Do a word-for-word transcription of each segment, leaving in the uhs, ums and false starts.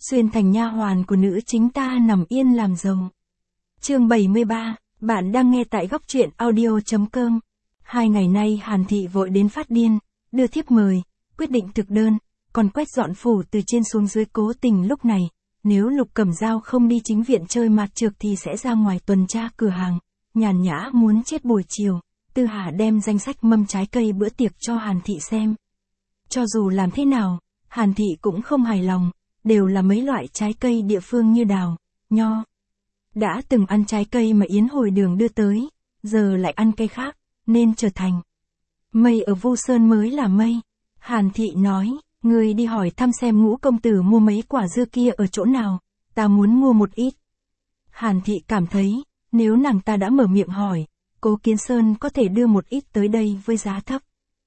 xuyên thành nha hoàn của nữ chính ta nằm yên làm rồng. Chương bảy mươi ba, bạn đang nghe tại góc truyện audio chấm com. Hai ngày nay Hàn Thị vội đến phát điên, đưa thiếp mời, quyết định thực đơn, còn quét dọn phủ từ trên xuống dưới. Cố tình lúc này, nếu Lục Cẩm Dao không đi chính viện chơi mạt trược thì sẽ ra ngoài tuần tra cửa hàng, nhàn nhã muốn chết. Buổi chiều, Tư Hà đem danh sách mâm trái cây bữa tiệc cho Hàn Thị xem. Cho dù làm thế nào, Hàn Thị cũng không hài lòng, đều là mấy loại trái cây địa phương như đào, nho. Đã từng ăn trái cây mà Yến hồi đường đưa tới, giờ lại ăn cây khác, nên trở thành mây ở Vu Sơn mới là mây. Hàn Thị nói, người đi hỏi thăm xem Ngũ công tử mua mấy quả dưa kia ở chỗ nào, ta muốn mua một ít. Hàn Thị cảm thấy, nếu nàng ta đã mở miệng hỏi, Cố Kiến Sơn có thể đưa một ít tới đây với giá thấp.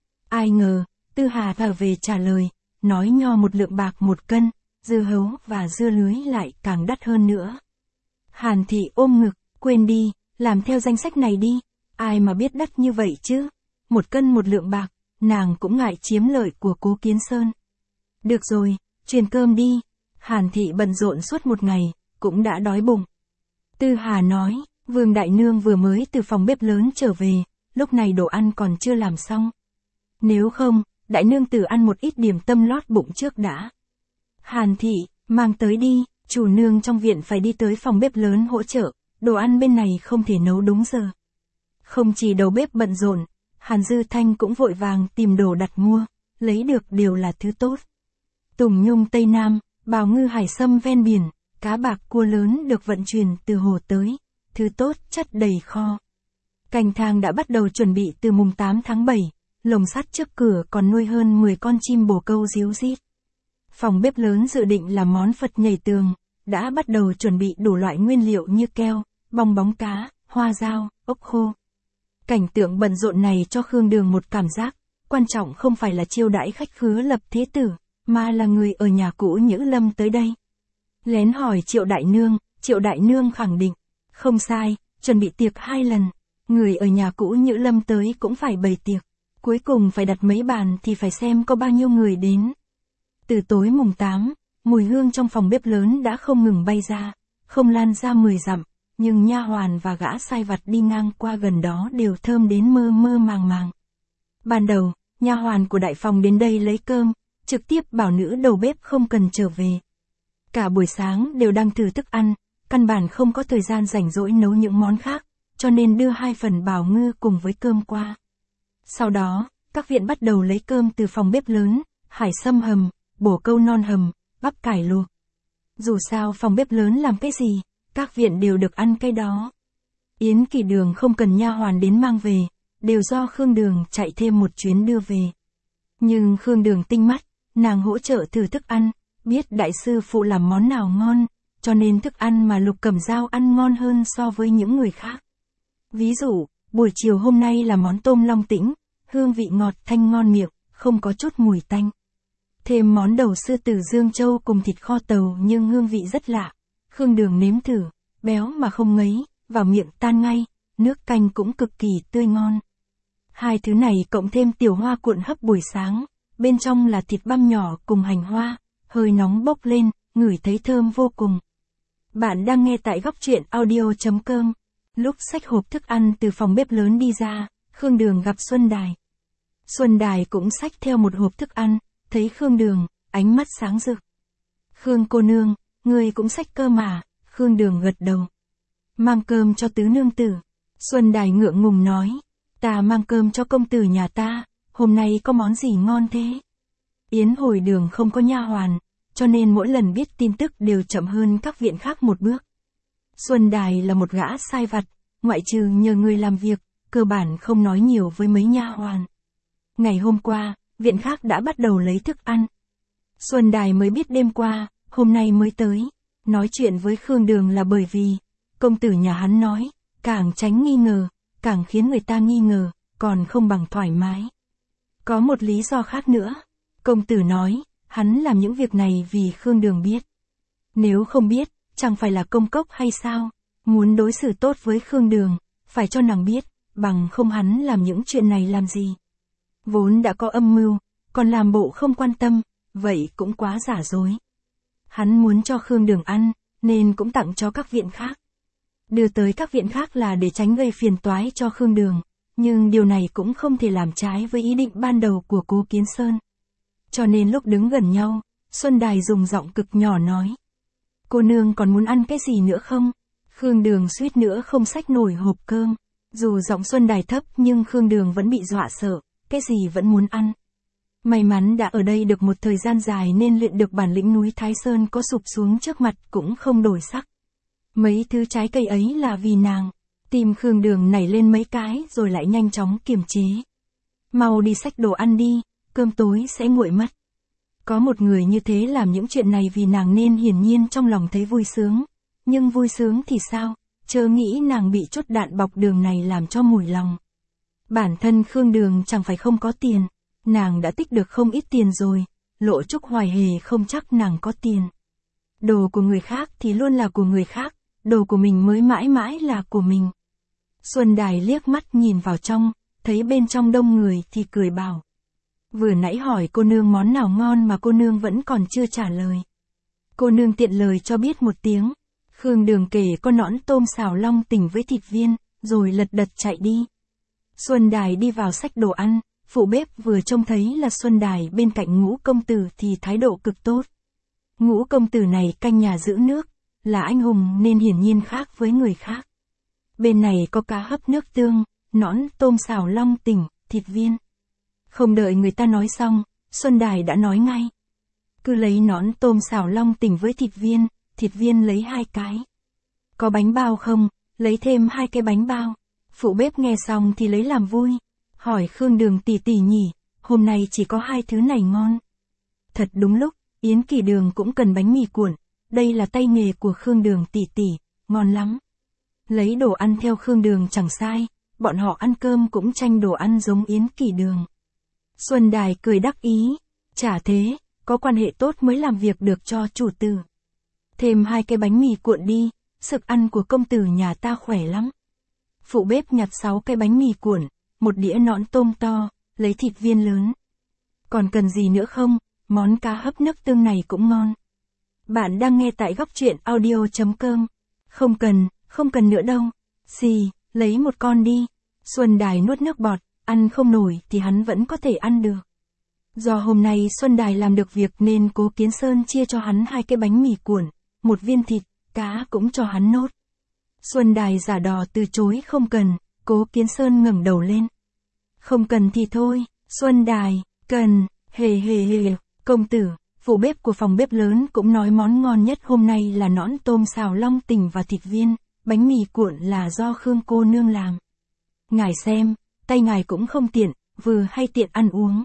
Ai ngờ, Tư Hà thở về trả lời, nói nho một lượng bạc một cân, dưa hấu và dưa lưới lại càng đắt hơn nữa. Hàn Thị ôm ngực, quên đi, làm theo danh sách này đi, ai mà biết đắt như vậy chứ. Một cân một lượng bạc, nàng cũng ngại chiếm lợi của Cố Kiến Sơn. Được rồi, truyền cơm đi. Hàn Thị bận rộn suốt một ngày, cũng đã đói bụng. Tư Hà nói, Vương Đại Nương vừa mới từ phòng bếp lớn trở về, lúc này đồ ăn còn chưa làm xong. Nếu không, Đại Nương tử ăn một ít điểm tâm lót bụng trước đã. Hàn Thị, mang tới đi, chủ nương trong viện phải đi tới phòng bếp lớn hỗ trợ, đồ ăn bên này không thể nấu đúng giờ. Không chỉ đầu bếp bận rộn, Hàn Dư Thanh cũng vội vàng tìm đồ đặt mua, lấy được đều là thứ tốt. Tùng nhung Tây Nam, bào ngư hải sâm ven biển, cá bạc cua lớn được vận chuyển từ hồ tới, thứ tốt chất đầy kho. Cành thang đã bắt đầu chuẩn bị từ mùng tám tháng bảy, lồng sắt trước cửa còn nuôi hơn mười con chim bồ câu ríu rít. Phòng bếp lớn dự định làm món Phật nhảy tường, đã bắt đầu chuẩn bị đủ loại nguyên liệu như keo, bong bóng cá, hoa dao, ốc khô. Cảnh tượng bận rộn này cho Khương Đường một cảm giác, quan trọng không phải là chiêu đãi khách khứa Lập Thế Tử, mà là người ở nhà cũ Nhữ Lâm tới đây. Lén hỏi Triệu Đại Nương, Triệu Đại Nương khẳng định, không sai, chuẩn bị tiệc hai lần, người ở nhà cũ Nhữ Lâm tới cũng phải bày tiệc, cuối cùng phải đặt mấy bàn thì phải xem có bao nhiêu người đến. Từ tối mùng tám, mùi hương trong phòng bếp lớn đã không ngừng bay ra, không lan ra mười dặm, nhưng nha hoàn và gã sai vặt đi ngang qua gần đó đều thơm đến mơ mơ màng màng. Ban đầu, nha hoàn của đại phòng đến đây lấy cơm, trực tiếp bảo nữ đầu bếp không cần trở về. Cả buổi sáng đều đang thử thức ăn, căn bản không có thời gian rảnh rỗi nấu những món khác, cho nên đưa hai phần bào ngư cùng với cơm qua. Sau đó, các viện bắt đầu lấy cơm từ phòng bếp lớn, hải sâm hầm, bổ câu non hầm, bắp cải luộc. Dù sao phòng bếp lớn làm cái gì, các viện đều được ăn cái đó. Yến Kỳ Đường không cần nha hoàn đến mang về, đều do Khương Đường chạy thêm một chuyến đưa về. Nhưng Khương Đường tinh mắt, nàng hỗ trợ thử thức ăn, biết đại sư phụ làm món nào ngon, cho nên thức ăn mà Lục Cẩm Dao ăn ngon hơn so với những người khác. Ví dụ, buổi chiều hôm nay là món tôm long tĩnh, hương vị ngọt thanh ngon miệng, không có chút mùi tanh. Thêm món đầu sư tử Dương Châu cùng thịt kho tàu nhưng hương vị rất lạ. Khương Đường nếm thử, béo mà không ngấy, vào miệng tan ngay, nước canh cũng cực kỳ tươi ngon. Hai thứ này cộng thêm tiểu hoa cuộn hấp buổi sáng, bên trong là thịt băm nhỏ cùng hành hoa, hơi nóng bốc lên, ngửi thấy thơm vô cùng. Bạn đang nghe tại góc truyện audio chấm com. Lúc xách hộp thức ăn từ phòng bếp lớn đi ra, Khương Đường gặp Xuân Đài. Xuân Đài cũng xách theo một hộp thức ăn, thấy Khương Đường, ánh mắt sáng rực. Khương cô nương, người cũng xách cơm à? Khương Đường gật đầu. Mang cơm cho tứ nương tử. Xuân Đài ngượng ngùng nói, ta mang cơm cho công tử nhà ta, hôm nay có món gì ngon thế? Yến hồi đường không có nha hoàn, cho nên mỗi lần biết tin tức đều chậm hơn các viện khác một bước. Xuân Đài là một gã sai vặt, ngoại trừ nhờ người làm việc, cơ bản không nói nhiều với mấy nha hoàn. Ngày hôm qua, viện khác đã bắt đầu lấy thức ăn. Xuân Đài mới biết đêm qua, hôm nay mới tới. Nói chuyện với Khương Đường là bởi vì, công tử nhà hắn nói, càng tránh nghi ngờ, càng khiến người ta nghi ngờ, còn không bằng thoải mái. Có một lý do khác nữa. Công tử nói, hắn làm những việc này vì Khương Đường biết. Nếu không biết, chẳng phải là công cốc hay sao? Muốn đối xử tốt với Khương Đường, phải cho nàng biết, bằng không hắn làm những chuyện này làm gì. Vốn đã có âm mưu, còn làm bộ không quan tâm, vậy cũng quá giả dối. Hắn muốn cho Khương Đường ăn, nên cũng tặng cho các viện khác. Đưa tới các viện khác là để tránh gây phiền toái cho Khương Đường, nhưng điều này cũng không thể làm trái với ý định ban đầu của Cố Kiến Sơn. Cho nên lúc đứng gần nhau, Xuân Đài dùng giọng cực nhỏ nói. Cô nương còn muốn ăn cái gì nữa không? Khương Đường suýt nữa không xách nổi hộp cơm. Dù giọng Xuân Đài thấp nhưng Khương Đường vẫn bị dọa sợ, cái gì vẫn muốn ăn. May mắn đã ở đây được một thời gian dài nên luyện được bản lĩnh núi Thái Sơn có sụp xuống trước mặt cũng không đổi sắc. Mấy thứ trái cây ấy là vì nàng. Tim Khương Đường nảy lên mấy cái rồi lại nhanh chóng kiềm chế. Mau đi xách đồ ăn đi, cơm tối sẽ nguội mất. Có một người như thế làm những chuyện này vì nàng nên hiển nhiên trong lòng thấy vui sướng. Nhưng vui sướng thì sao, chớ nghĩ nàng bị chốt đạn bọc đường này làm cho mủi lòng. Bản thân Khương Đường chẳng phải không có tiền, nàng đã tích được không ít tiền rồi, Lộ Trúc Hoài hề không chắc nàng có tiền. Đồ của người khác thì luôn là của người khác, đồ của mình mới mãi mãi là của mình. Xuân Đài liếc mắt nhìn vào trong, thấy bên trong đông người thì cười bảo. Vừa nãy hỏi cô nương món nào ngon mà cô nương vẫn còn chưa trả lời. Cô nương tiện lời cho biết một tiếng. Khương Đường kể con nõn tôm xào long tỉnh với thịt viên, rồi lật đật chạy đi. Xuân Đài đi vào xách đồ ăn, phụ bếp vừa trông thấy là Xuân Đài bên cạnh Ngũ công tử thì thái độ cực tốt. Ngũ công tử này canh nhà giữ nước, là anh hùng nên hiển nhiên khác với người khác. Bên này có cá hấp nước tương, nõn tôm xào long tỉnh, thịt viên. Không đợi người ta nói xong, Xuân Đài đã nói ngay. Cứ lấy nõn tôm xào long tỉnh với thịt viên, thịt viên lấy hai cái. Có bánh bao không, lấy thêm hai cái bánh bao. Phụ bếp nghe xong thì lấy làm vui. Hỏi Khương Đường tỷ tỷ nhỉ, hôm nay chỉ có hai thứ này ngon. Thật đúng lúc, Yến Kỳ Đường cũng cần bánh mì cuộn. Đây là tay nghề của Khương Đường tỷ tỷ, ngon lắm. Lấy đồ ăn theo Khương Đường chẳng sai, bọn họ ăn cơm cũng tranh đồ ăn giống Yến Kỳ Đường. Xuân Đài cười đắc ý, chả thế, có quan hệ tốt mới làm việc được cho chủ tử. Thêm hai cái bánh mì cuộn đi, sức ăn của công tử nhà ta khỏe lắm. Phụ bếp nhặt sáu cái bánh mì cuộn, một đĩa nõn tôm to, lấy thịt viên lớn. Còn cần gì nữa không, món cá hấp nước tương này cũng ngon. Bạn đang nghe tại góc truyện audio chấm com. Không cần, không cần nữa đâu. Xì, lấy một con đi. Xuân Đài nuốt nước bọt, ăn không nổi thì hắn vẫn có thể ăn được. Do hôm nay Xuân Đài làm được việc nên Cố Kiến Sơn chia cho hắn hai cái bánh mì cuộn, một viên thịt, cá cũng cho hắn nốt. Xuân Đài giả đò từ chối không cần, Cố Kiến Sơn ngẩng đầu lên. Không cần thì thôi, Xuân Đài, cần, hề hề hề, công tử, phụ bếp của phòng bếp lớn cũng nói món ngon nhất hôm nay là nõn tôm xào long tỉnh và thịt viên, bánh mì cuộn là do Khương cô nương làm. Ngài xem, tay ngài cũng không tiện, vừa hay tiện ăn uống.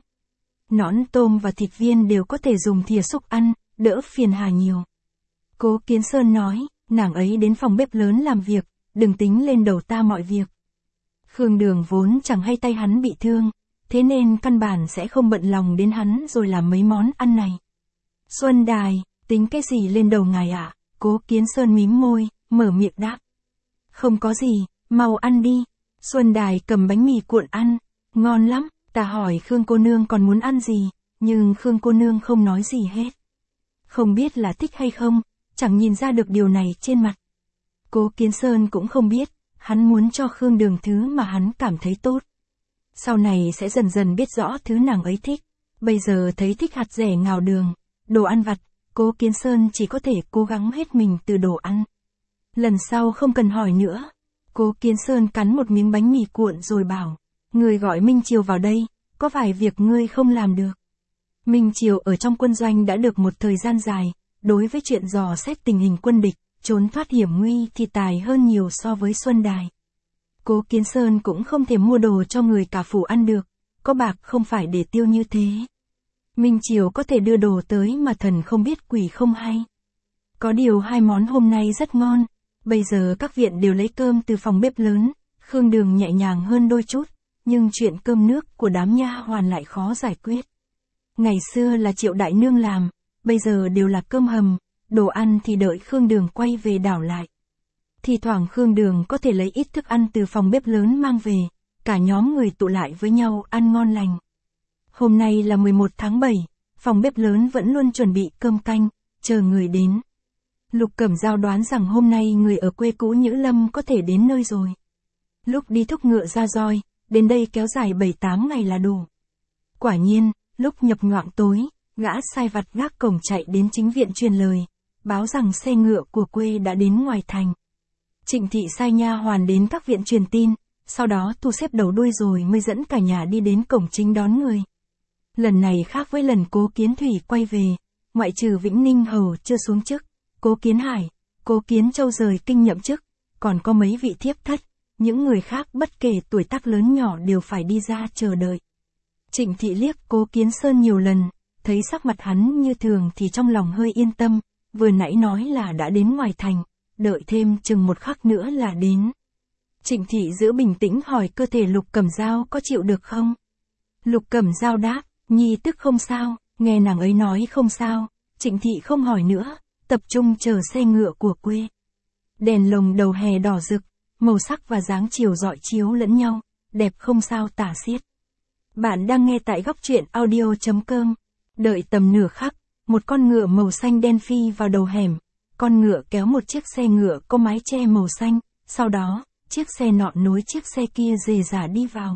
Nõn tôm và thịt viên đều có thể dùng thìa xúc ăn, đỡ phiền hà nhiều. Cố Kiến Sơn nói, nàng ấy đến phòng bếp lớn làm việc, đừng tính lên đầu ta mọi việc. Khương Đường vốn chẳng hay tay hắn bị thương, thế nên căn bản sẽ không bận lòng đến hắn rồi làm mấy món ăn này. Xuân Đài, tính cái gì lên đầu ngài ạ? À? Cố Kiến Sơn mím môi, mở miệng đáp. Không có gì, mau ăn đi. Xuân Đài cầm bánh mì cuộn ăn, ngon lắm, ta hỏi Khương cô nương còn muốn ăn gì, nhưng Khương cô nương không nói gì hết. Không biết là thích hay không, chẳng nhìn ra được điều này trên mặt. Cố Kiến Sơn cũng không biết, hắn muốn cho Khương Đường thứ mà hắn cảm thấy tốt. Sau này sẽ dần dần biết rõ thứ nàng ấy thích. Bây giờ thấy thích hạt rẻ ngào đường, đồ ăn vặt, Cố Kiến Sơn chỉ có thể cố gắng hết mình từ đồ ăn. Lần sau không cần hỏi nữa. Cố Kiến Sơn cắn một miếng bánh mì cuộn rồi bảo, người gọi Minh Triều vào đây, có vài việc ngươi không làm được. Minh Triều ở trong quân doanh đã được một thời gian dài, đối với chuyện dò xét tình hình quân địch, trốn thoát hiểm nguy thì tài hơn nhiều so với Xuân Đài. Cố Kiến Sơn cũng không thể mua đồ cho người cả phủ ăn được, có bạc không phải để tiêu như thế. Minh Triều có thể đưa đồ tới mà thần không biết quỷ không hay. Có điều hai món hôm nay rất ngon, bây giờ các viện đều lấy cơm từ phòng bếp lớn, Khương Đường nhẹ nhàng hơn đôi chút, nhưng chuyện cơm nước của đám nha hoàn lại khó giải quyết. Ngày xưa là Triệu đại nương làm, bây giờ đều là cơm hầm, đồ ăn thì đợi Khương Đường quay về đảo lại. Thì thoảng Khương Đường có thể lấy ít thức ăn từ phòng bếp lớn mang về, cả nhóm người tụ lại với nhau ăn ngon lành. Hôm nay là mười một tháng bảy, phòng bếp lớn vẫn luôn chuẩn bị cơm canh, chờ người đến. Lục Cẩm Dao đoán rằng hôm nay người ở quê cũ Nhữ Lâm có thể đến nơi rồi. Lúc đi thúc ngựa ra roi, đến đây kéo dài bảy tám ngày là đủ. Quả nhiên, lúc nhập nhoạng tối, gã sai vặt gác cổng chạy đến chính viện truyền lời, báo rằng xe ngựa của quê đã đến ngoài thành. Trịnh thị sai nha hoàn đến các viện truyền tin, sau đó thu xếp đầu đuôi rồi mới dẫn cả nhà đi đến cổng chính đón người. Lần này khác với lần Cố Kiến Thủy quay về, ngoại trừ Vĩnh Ninh hầu chưa xuống chức, Cố Kiến Hải, Cố Kiến Châu rời kinh nhậm chức, còn có mấy vị thiếp thất, những người khác bất kể tuổi tác lớn nhỏ đều phải đi ra chờ đợi. Trịnh thị liếc Cố Kiến Sơn nhiều lần, thấy sắc mặt hắn như thường thì trong lòng hơi yên tâm, vừa nãy nói là đã đến ngoài thành, đợi thêm chừng một khắc nữa là đến. Trịnh thị giữ bình tĩnh hỏi cơ thể Lục Cẩm Dao có chịu được không? Lục Cẩm Dao đáp, nhi tức không sao, nghe nàng ấy nói không sao, Trịnh thị không hỏi nữa, tập trung chờ xe ngựa của quê. Đèn lồng đầu hè đỏ rực, màu sắc và dáng chiều rọi chiếu lẫn nhau, đẹp không sao tả xiết. Bạn đang nghe tại góc truyện audio chấm com. Đợi tầm nửa khắc, một con ngựa màu xanh đen phi vào đầu hẻm, con ngựa kéo một chiếc xe ngựa có mái che màu xanh, sau đó, chiếc xe nọ nối chiếc xe kia rề rả đi vào.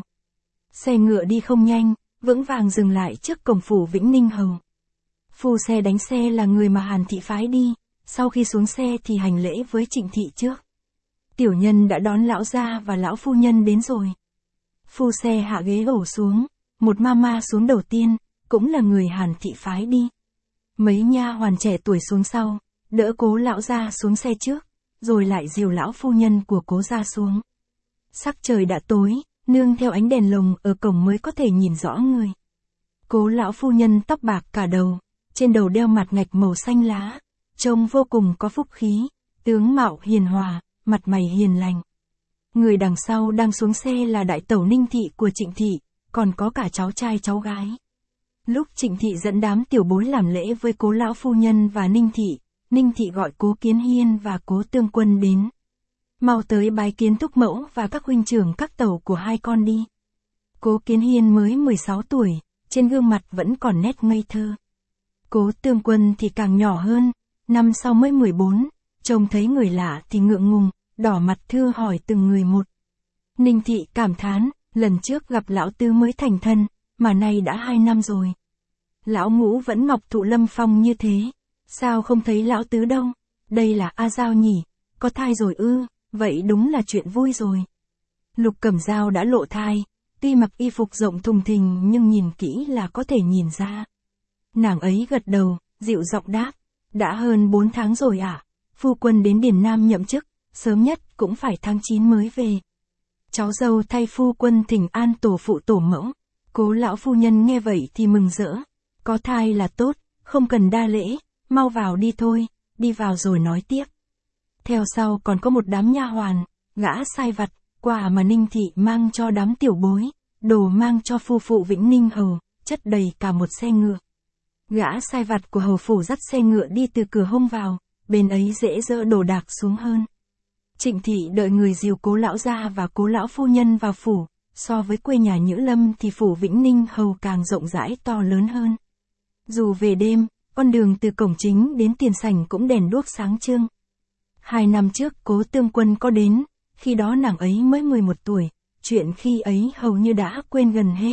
Xe ngựa đi không nhanh, vững vàng dừng lại trước cổng phủ Vĩnh Ninh hầu. Phu xe đánh xe là người mà Hàn thị phái đi, sau khi xuống xe thì hành lễ với Trịnh thị trước. Tiểu nhân đã đón lão gia và lão phu nhân đến rồi. Phu xe hạ ghế đổ xuống, một mama xuống đầu tiên, cũng là người Hàn thị phái đi. Mấy nha hoàn trẻ tuổi xuống sau, đỡ Cố lão gia xuống xe trước, rồi lại dìu lão phu nhân của Cố gia xuống. Sắc trời đã tối, nương theo ánh đèn lồng ở cổng mới có thể nhìn rõ người. Cố lão phu nhân tóc bạc cả đầu, trên đầu đeo mặt ngạch màu xanh lá, trông vô cùng có phúc khí, tướng mạo hiền hòa, mặt mày hiền lành. Người đằng sau đang xuống xe là đại tẩu Ninh thị của Trịnh thị, còn có cả cháu trai cháu gái. Lúc Trịnh thị dẫn đám tiểu bối làm lễ với Cố lão phu nhân và Ninh thị, Ninh thị gọi Cố Kiến Hiên và Cố Tương Quân đến. Mau tới bái kiến thúc mẫu và các huynh trưởng các tẩu của hai con đi. Cố Kiến Hiên mới mười sáu tuổi, trên gương mặt vẫn còn nét ngây thơ. Cố Tương Quân thì càng nhỏ hơn, năm sau mới mười bốn, trông thấy người lạ thì ngượng ngùng, đỏ mặt thưa hỏi từng người một. Ninh thị cảm thán, lần trước gặp lão tứ mới thành thân, mà nay đã hai năm rồi. Lão ngũ vẫn ngọc thụ lâm phong như thế, sao không thấy lão tứ đâu? Đây là A Giao nhỉ, có thai rồi ư, vậy đúng là chuyện vui rồi. Lục Cẩm Dao đã lộ thai, tuy mặc y phục rộng thùng thình nhưng nhìn kỹ là có thể nhìn ra. Nàng ấy gật đầu, dịu giọng đáp, đã hơn bốn tháng rồi ạ, à? Phu quân đến Điền Nam nhậm chức, sớm nhất cũng phải tháng chín mới về. Cháu dâu thay phu quân thỉnh an tổ phụ tổ mẫu. Cố lão phu nhân nghe vậy thì mừng rỡ, có thai là tốt, không cần đa lễ, mau vào đi thôi, đi vào rồi nói tiếp. Theo sau còn có một đám nha hoàn, gã sai vặt, quà mà Ninh thị mang cho đám tiểu bối, đồ mang cho phu phụ Vĩnh Ninh hầu, chất đầy cả một xe ngựa. Gã sai vặt của hầu phủ dắt xe ngựa đi từ cửa hông vào, bên ấy dễ dỡ đồ đạc xuống hơn. Trịnh thị đợi người dìu Cố lão gia và Cố lão phu nhân vào phủ, so với quê nhà Nhữ Lâm thì phủ Vĩnh Ninh hầu càng rộng rãi to lớn hơn. Dù về đêm, con đường từ cổng chính đến tiền sảnh cũng đèn đuốc sáng trưng. Hai năm trước Cố Tương Quân có đến, khi đó nàng ấy mới mười một tuổi, chuyện khi ấy hầu như đã quên gần hết.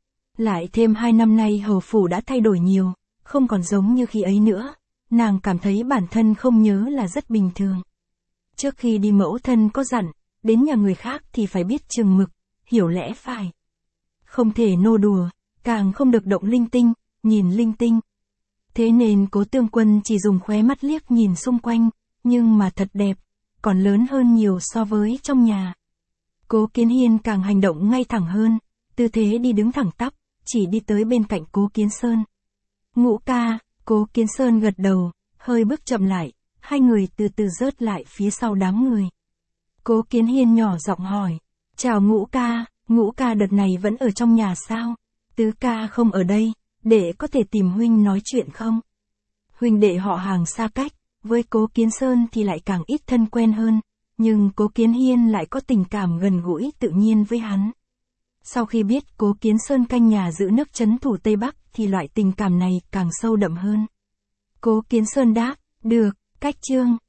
Lại thêm hai năm nay hầu phủ đã thay đổi nhiều, không còn giống như khi ấy nữa, nàng cảm thấy bản thân không nhớ là rất bình thường. Trước khi đi mẫu thân có dặn, đến nhà người khác thì phải biết chừng mực, hiểu lẽ phải. Không thể nô đùa, càng không được động linh tinh, nhìn linh tinh. Thế nên Cố Tương Quân chỉ dùng khóe mắt liếc nhìn xung quanh, nhưng mà thật đẹp, còn lớn hơn nhiều so với trong nhà. Cố Kiến Hiên càng hành động ngay thẳng hơn, tư thế đi đứng thẳng tắp, chỉ đi tới bên cạnh Cố Kiến Sơn. Ngũ ca, Cố Kiến Sơn gật đầu, hơi bước chậm lại, hai người từ từ rớt lại phía sau đám người. Cố Kiến Hiên nhỏ giọng hỏi, chào Ngũ ca, Ngũ ca đợt này vẫn ở trong nhà sao? Tứ ca không ở đây, để có thể tìm huynh nói chuyện không? Huynh đệ họ hàng xa cách, với Cố Kiến Sơn thì lại càng ít thân quen hơn, nhưng Cố Kiến Hiên lại có tình cảm gần gũi tự nhiên với hắn. Sau khi biết Cố Kiến Sơn canh nhà giữ nước trấn thủ Tây Bắc thì loại tình cảm này càng sâu đậm hơn. Cố Kiến Sơn đáp, được, cách chương.